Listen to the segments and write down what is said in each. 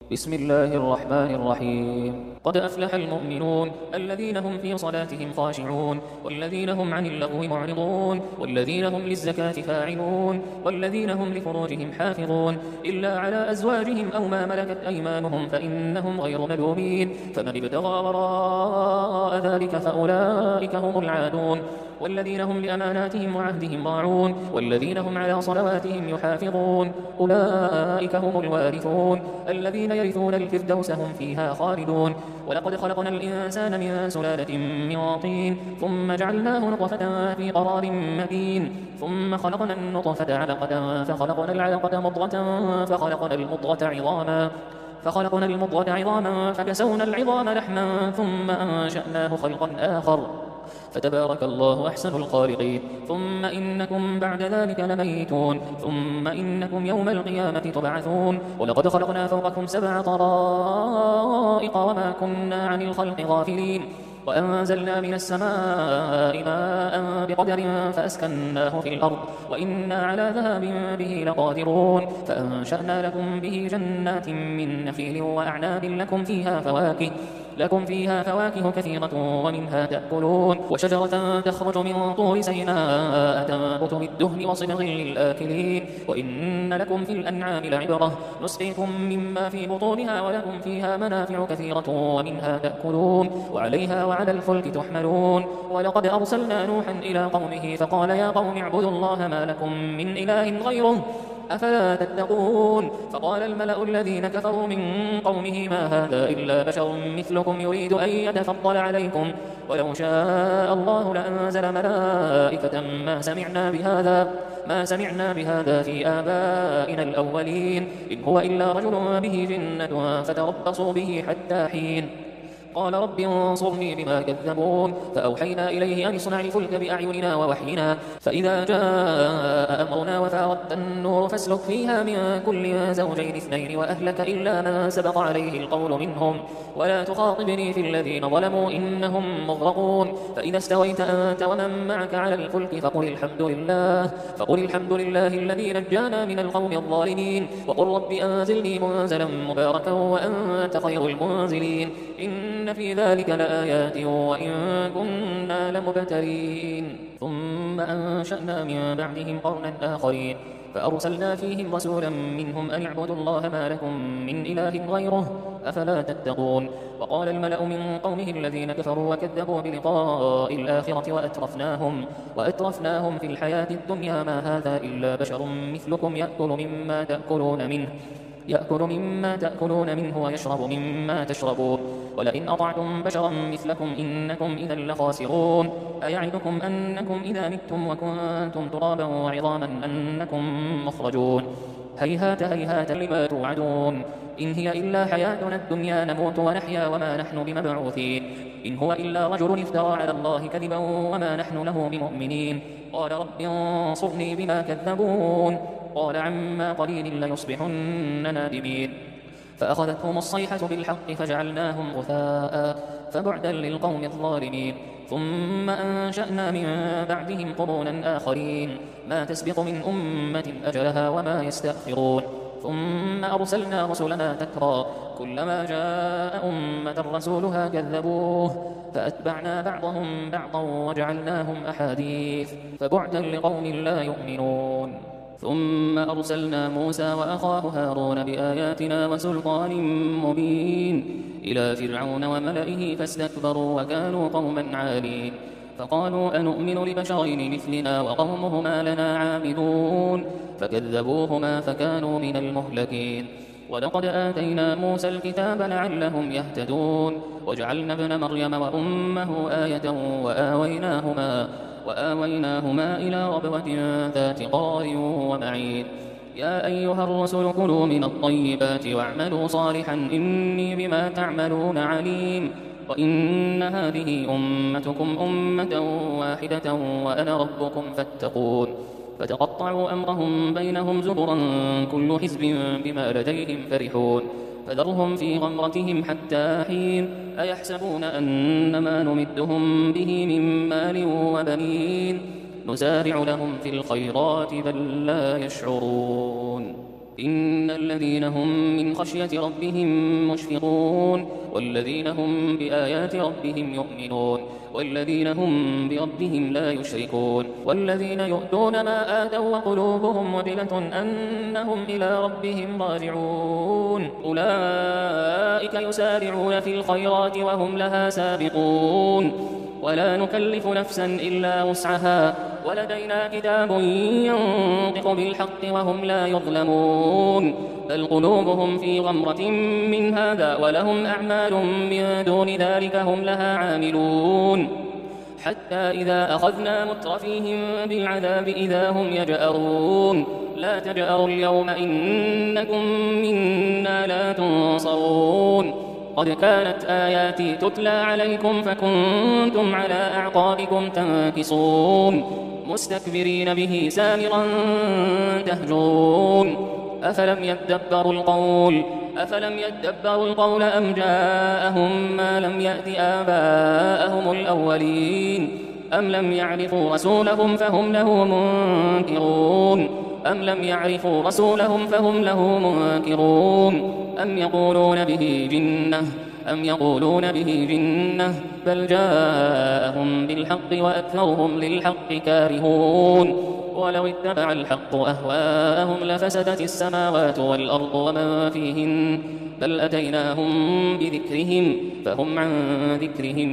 بسم الله الرحمن الرحيم. قد أفلح المؤمنون الذين هم في صلاتهم خاشعون والذين هم عن اللغو معرضون والذين هم للزكاة فاعلون والذين هم لفروجهم حافظون إلا على أزواجهم أو ما ملكت أيمانهم فإنهم غير ملومين، فمن ابتغى وراء ذلك فأولئك هم العادون. والذين هم لأماناتهم وعهدهم راعون والذين هم على صلواتهم يحافظون أولئك هم الوارثون الذين يرثون الفردوس هم فيها خالدون. ولقد خلقنا الإنسان من سلالة من طين ثم جعلناه نطفة في قرار مكين ثم خلقنا النطفة علقة فخلقنا العلقة مضغة فخلقنا المضغة عظاما فكسونا العظام لحما ثم أنشأناه خلقا آخر فتبارك الله أحسن الخالقين. ثم إنكم بعد ذلك لميتون ثم إنكم يوم القيامة تبعثون. ولقد خلقنا فوقكم 7 طرائق وما كنا عن الخلق غافلين وأنزلنا من السماء ماء بقدر فأسكناه في الأرض وإنا على ذهاب به لقادرون. فأنشأنا لكم به جنات من نخيل وأعناب لكم فيها فواكه كثيرة ومنها تأكلون. وشجرة تخرج من طور سيناء تنبت بالدهن وصبغ للآكلين. وإن لكم في الأنعام لعبرة نسقيكم مما في بطونها ولكم فيها منافع كثيرة ومنها تأكلون وعليها وعلى الفلك تحملون. ولقد أرسلنا نوحا إلى قومه فقال يا قوم اعبدوا الله ما لكم من إله غيره أفلا تتقون. فقال الملأ الذين كفروا من قومه ما هذا إلا بشر مثلكم يريد أن يتفضل عليكم ولو شاء الله لأنزل ملائكة ما سمعنا بهذا في آبائنا الأولين إن هو إلا رجل به جنة فتربصوا به حتى حين. قال رب انصرني بما كذبون. فأوحينا إليه أن اصنع الفلك بأعيننا ووحينا فإذا جاء أمرنا وفاردت النور فاسلك فيها من كل زوجين 2 وأهلك إلا من سبق عليه القول منهم ولا تخاطبني في الذين ظلموا إنهم مغرقون. فإذا استويت أنت ومن معك على الفلك فقل الحمد لله الذي نجانا من القوم الظالمين وقل رب أنزلني منزلا مباركا وأنت خير المنزلين إن في ذلك لآيات وإن كنا لمبتلين. ثم أنشأنا من بعدهم قرنا آخرين فأرسلنا فيهم رسولا منهم أن اعبدوا الله ما لكم من إله غيره أفلا تتقون. وقال الملأ من قومه الذين كفروا وكذبوا بلقاء الآخرة وأترفناهم في الحياة الدنيا ما هذا إلا بشر مثلكم يأكل مما تأكلون منه ويشرب مما تشربون ولئن أطعتم بشرا مثلكم إنكم إذا لخاسرون. أيعدكم أنكم إذا متم وكنتم ترابا وعظاما أنكم مخرجون هيهات لما توعدون إن هي إلا حياتنا الدنيا نموت ونحيا وما نحن بمبعوثين إن هو إلا رجل افترى على الله كذبا وما نحن له بمؤمنين. قال رب انصرني بما كذبون قال عما قليل ليصبحن نادمين. فأخذتهم الصيحة بالحق فجعلناهم غثاء فبعدا للقوم الظالمين. ثم أنشأنا من بعدهم قرونا آخرين ما تسبق من أمة أجلها وما يستأخرون. ثم أرسلنا رسلنا تترى كلما جاء أمة رسولها كذبوه فأتبعنا بعضهم بعضا وجعلناهم أحاديث فبعدا لقوم لا يؤمنون. ثم أرسلنا موسى وأخاه هارون بآياتنا وسلطان مبين إلى فرعون وملئه فاستكبروا وكانوا قوما عالين. فقالوا أنؤمن لبشرين مثلنا وقومهما لنا عابدون فكذبوهما فكانوا من المهلكين. ولقد آتينا موسى الكتاب لعلهم يهتدون وجعلنا ابن مريم وأمه آية وآويناهما إلى ربوة ذات قرار ومعين. يا أيها الرسل كلوا من الطيبات واعملوا صالحا إني بما تعملون عليم. وإن هذه أمتكم أمة واحدة وأنا ربكم فاتقون. فتقطعوا أمرهم بينهم زبرا كل حزب بما لديهم فرحون. فذرهم في غمرتهم حتى حين. أيحسبون أن ما نمدهم به من مال وبنين نسارع لهم في الخيرات بل لا يشعرون. إن الذين هم من خشية ربهم مشفقون والذين هم بآيات ربهم يؤمنون والذين هم بربهم لا يشركون والذين يؤتون ما آتوا وقلوبهم وجلة أنهم إلى ربهم راجعون أولئك يسارعون في الخيرات وهم لها سابقون ولا نكلف نفسا إلا وسعها ولدينا كتاب ينطق بالحق وهم لا يظلمون بل قلوبهم في غمرة من هذا ولهم أعمال من دون ذلك هم لها عاملون حتى إذا أخذنا مترفيهم بالعذاب إذا هم يجأرون لا تجأروا اليوم إنكم منا لا تنصرون قد كانت آياتي تتلى عليكم فكنتم على أعقابكم تنكصون مستكبرين به سامرا تهجرون أفلم يدبروا القول أم جاءهم ما لم يأت آباءهم الأولين أم لم يعرفوا رسولهم فهم له منكرون أم يقولون به جنة بل جاءهم بالحق وأكثرهم للحق كارهون ولو اتبع الحق أهواءهم لفسدت السماوات والأرض ومن فيهن بل أتيناهم بذكرهم فهم عن ذكرهم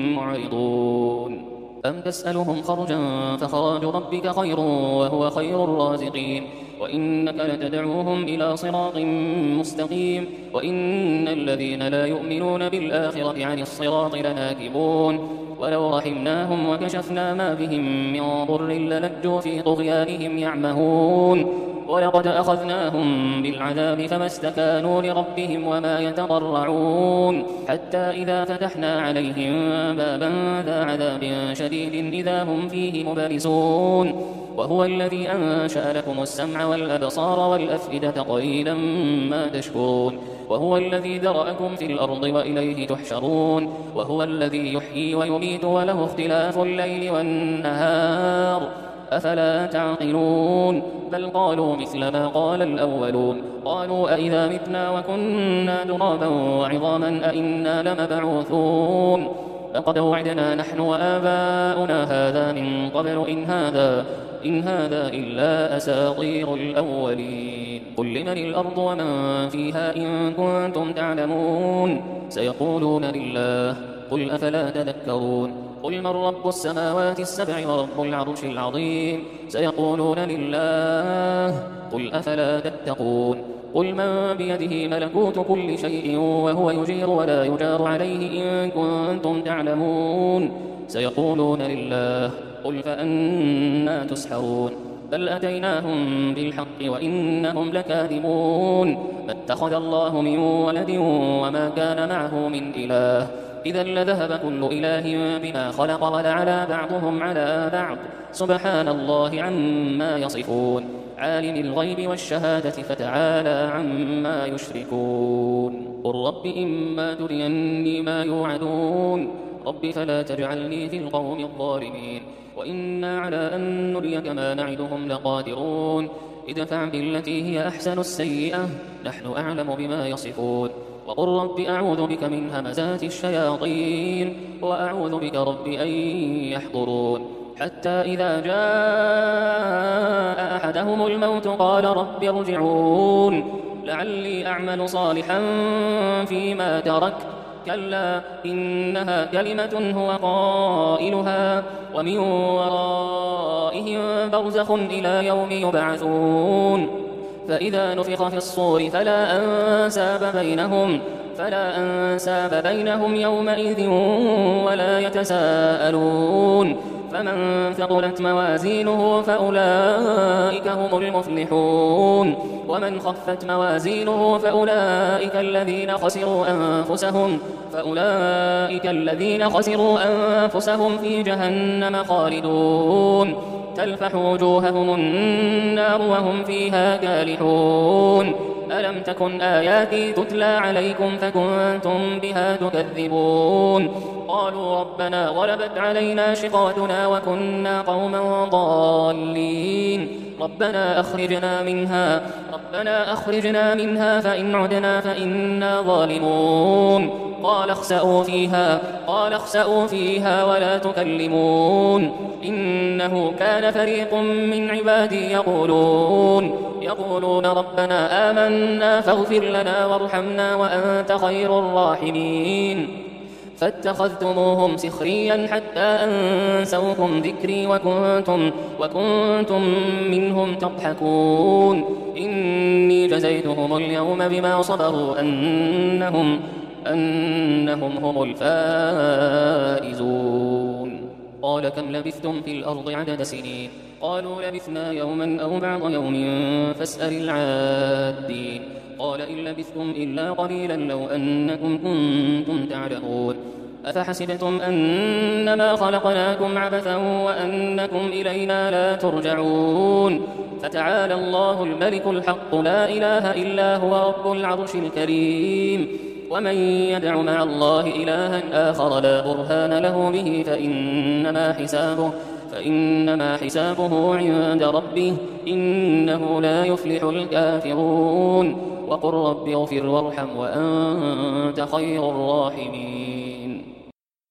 معرضون أم تسألهم خرجا فخراج ربك خير وهو خير الرازقين وإنك لتدعوهم إلى صراط مستقيم وإن الذين لا يؤمنون بالآخرة عن الصراط لناكبون ولو رحمناهم وكشفنا ما بهم من ضر للجوا في طغيانهم يعمهون ولقد أخذناهم بالعذاب فما استكانوا لربهم وما يتضرعون حتى إذا فتحنا عليهم بابا ذا عذاب شديد إذا هم فيه مبلسون وهو الذي أنشأ لكم السمع والأبصار والأفئدة قليلا ما تشكرون وهو الذي ذرأكم في الأرض وإليه تحشرون وهو الذي يحيي ويميت وله اختلاف الليل والنهار أفلا تعقلون بل قالوا مثل ما قال الأولون قالوا أئذا متنا وكنا ترابا وعظاما أئنا لمبعوثون لقد وعدنا نحن وآباؤنا هذا من قبل إن هذا إلا أساطير الأولين قل لمن الأرض ومن فيها إن كنتم تعلمون سيقولون لله قل أفلا تذكرون قل من رب السماوات السبع ورب العرش العظيم سيقولون لله قل أفلا تتقون قل من بيده ملكوت كل شيء وهو يجير ولا يجار عليه إن كنتم تعلمون سيقولون لله قل فأنا تسحرون بل أتيناهم بالحق وإنهم لكاذبون ما اتخذ الله من ولد وما كان معه من إله إذا لذهب كل إله بما خلق ولعلى بعضهم على بعض سبحان الله عما يصفون عالم الغيب والشهادة فتعالى عما يشركون قل رب إما تريني ما يوعدون رب فلا تجعلني في القوم الظالمين وإنا على أن نريك ما نعدهم لقادرون ادفع بالتي هي أحسن السيئة نحن أعلم بما يصفون وقل رب أعوذ بك من همزات الشياطين وأعوذ بك رب أن يحضرون حتى إذا جاء أحدهم الموت قال رب ارجعون لعلي أعمل صالحا فيما تركت كلا إنها كلمة هو قائلها ومن ورائهم برزخ إلى يوم يبعثون فإذا نفخ في الصور فلا أنساب بينهم يومئذ ولا يتساءلون فمن ثقلت موازينه فأولئك هم المفلحون ومن خفت موازينه فأولئك الذين خسروا أنفسهم في جهنم خالدون تلفح وجوههم النار وهم فيها كالحون ألم تكن آياتي تتلى عليكم فكنتم بها تكذبون قالوا ربنا غلبت علينا شقوتنا وكنا قوما ضالين ربنا أخرجنا منها فإن عدنا فإنا ظالمون قال اخسئوا فيها ولا تكلمون إنه كان فريق من عبادي يقولون ربنا آمنا فاغفر لنا وارحمنا وأنت خير الراحمين فاتخذتموهم سخريا حتى أنسوكم ذكري وكنتم منهم تضحكون إني جزيتهم اليوم بما صبروا أنهم هم الفائزون قال كم لبثتم في الأرض عدد سنين قالوا لبثنا يوما أو بعض يوم فاسأل العادين قال إن لبثتم إلا قليلا لو أنكم كنتم تعلمون أفحسبتم أنما خلقناكم عبثا وأنكم إلينا لا ترجعون فتعالى الله الملك الحق لا إله إلا هو رب العرش الكريم ومن يدع مع الله إلها آخر لا برهان له به فإنما حسابه عند ربه إنه لا يفلح الكافرون وقل رب اغفر وارحم وأنت خير الراحمين